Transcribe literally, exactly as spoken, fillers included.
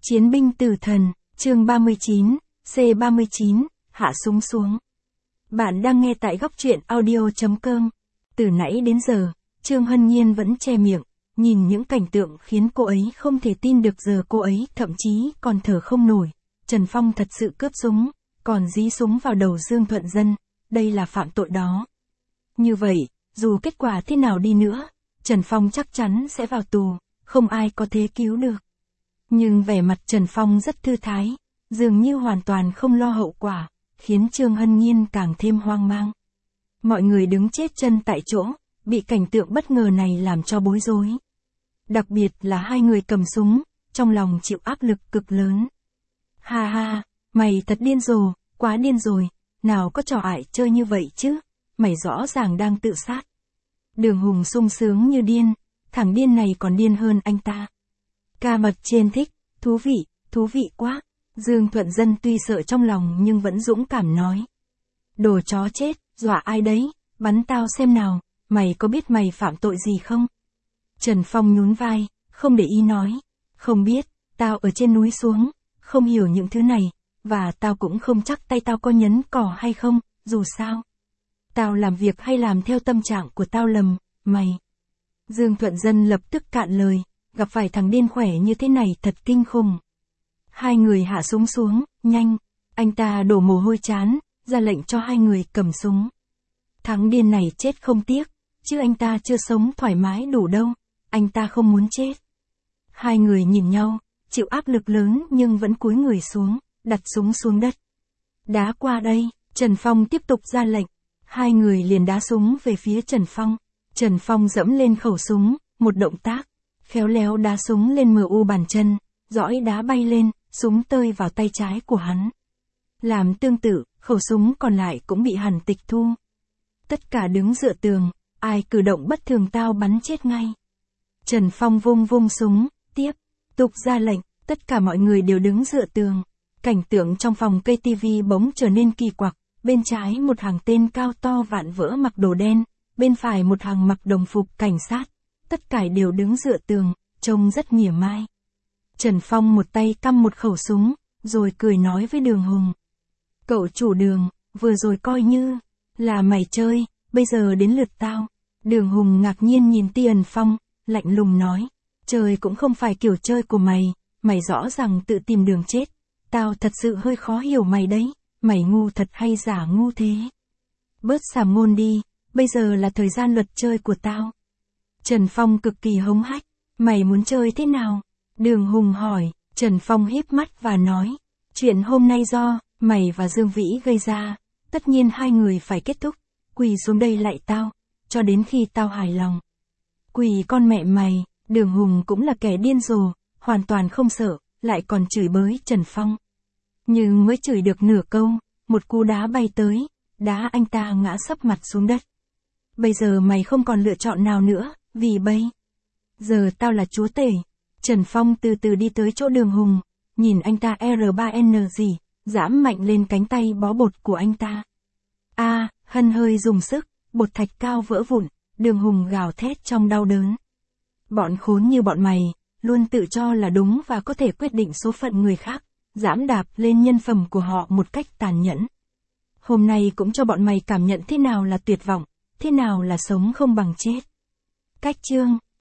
Chiến binh tử thần, chương ba mươi chín, C ba mươi chín, hạ súng xuống. Bạn đang nghe tại góc truyện audio chấm com. Từ nãy đến giờ, Trương Hân Nhiên vẫn che miệng, nhìn những cảnh tượng khiến cô ấy không thể tin được, giờ cô ấy thậm chí còn thở không nổi. Trần Phong thật sự cướp súng, còn dí súng vào đầu Dương Thuận Dân, đây là phạm tội đó. Như vậy, dù kết quả thế nào đi nữa, Trần Phong chắc chắn sẽ vào tù, không ai có thể cứu được. Nhưng vẻ mặt Trần Phong rất thư thái, dường như hoàn toàn không lo hậu quả, khiến Trương Hân Nhiên càng thêm hoang mang. Mọi người đứng chết chân tại chỗ, bị cảnh tượng bất ngờ này làm cho bối rối. Đặc biệt là hai người cầm súng, trong lòng chịu áp lực cực lớn. Ha ha, mày thật điên rồ, quá điên rồi, nào có trò ải chơi như vậy chứ, mày rõ ràng đang tự sát. Đường Hùng sung sướng như điên, thằng điên này còn điên hơn anh ta. Ca mật trên thích, thú vị, thú vị quá. Dương Thuận Dân tuy sợ trong lòng nhưng vẫn dũng cảm nói. Đồ chó chết, dọa ai đấy, bắn tao xem nào, mày có biết mày phạm tội gì không? Trần Phong nhún vai, không để ý nói. Không biết, tao ở trên núi xuống, không hiểu những thứ này, và tao cũng không chắc tay tao có nhấn cỏ hay không, dù sao. Tao làm việc hay làm theo tâm trạng của tao lầm, mày. Dương Thuận Dân lập tức cạn lời, gặp phải thằng điên khỏe như thế này thật kinh khủng. Hai người hạ súng xuống, nhanh, anh ta đổ mồ hôi chán, ra lệnh cho hai người cầm súng. Thằng điên này chết không tiếc, chứ anh ta chưa sống thoải mái đủ đâu, anh ta không muốn chết. Hai người nhìn nhau, chịu áp lực lớn nhưng vẫn cúi người xuống, đặt súng xuống đất. Đá qua đây, Trần Phong tiếp tục ra lệnh, hai người liền đá súng về phía Trần Phong. Trần Phong dẫm lên khẩu súng, một động tác, khéo léo đá súng lên mờ u bàn chân, dõi đá bay lên, súng tơi vào tay trái của hắn. Làm tương tự, khẩu súng còn lại cũng bị hắn tịch thu. Tất cả đứng dựa tường, ai cử động bất thường tao bắn chết ngay. Trần Phong vung vung súng, tiếp, tục ra lệnh, tất cả mọi người đều đứng dựa tường. Cảnh tượng trong phòng cây tivi bỗng trở nên kỳ quặc, bên trái một hàng tên cao to vạm vỡ mặc đồ đen, bên phải một hàng mặc đồng phục cảnh sát. Tất cả đều đứng dựa tường, trông rất mỉa mai. Trần Phong một tay căm một khẩu súng, rồi cười nói với Đường Hùng. Cậu chủ Đường, vừa rồi coi như là mày chơi, bây giờ đến lượt tao. Đường Hùng ngạc nhiên nhìn Tiền Phong, lạnh lùng nói. Chơi cũng không phải kiểu chơi của mày, mày rõ ràng tự tìm đường chết. Tao thật sự hơi khó hiểu mày đấy, mày ngu thật hay giả ngu thế. Bớt xàm ngôn đi, bây giờ là thời gian luật chơi của tao. Trần Phong cực kỳ hống hách, mày muốn chơi thế nào? Đường Hùng hỏi, Trần Phong híp mắt và nói, chuyện hôm nay do mày và Dương Vĩ gây ra, tất nhiên hai người phải kết thúc, quỳ xuống đây lạy tao, cho đến khi tao hài lòng. Quỳ con mẹ mày, Đường Hùng cũng là kẻ điên rồ, hoàn toàn không sợ, lại còn chửi bới Trần Phong. Nhưng mới chửi được nửa câu, một cú đá bay tới, đá anh ta ngã sấp mặt xuống đất. Bây giờ mày không còn lựa chọn nào nữa, vì bây giờ tao là chúa tể. Trần Phong từ từ đi tới chỗ Đường Hùng, nhìn anh ta R ba N gì, giãm mạnh lên cánh tay bó bột của anh ta. A, à, Hân hơi dùng sức, bột thạch cao vỡ vụn, Đường Hùng gào thét trong đau đớn. Bọn khốn như bọn mày, luôn tự cho là đúng và có thể quyết định số phận người khác, giẫm đạp lên nhân phẩm của họ một cách tàn nhẫn. Hôm nay cũng cho bọn mày cảm nhận thế nào là tuyệt vọng, thế nào là sống không bằng chết. Cách chương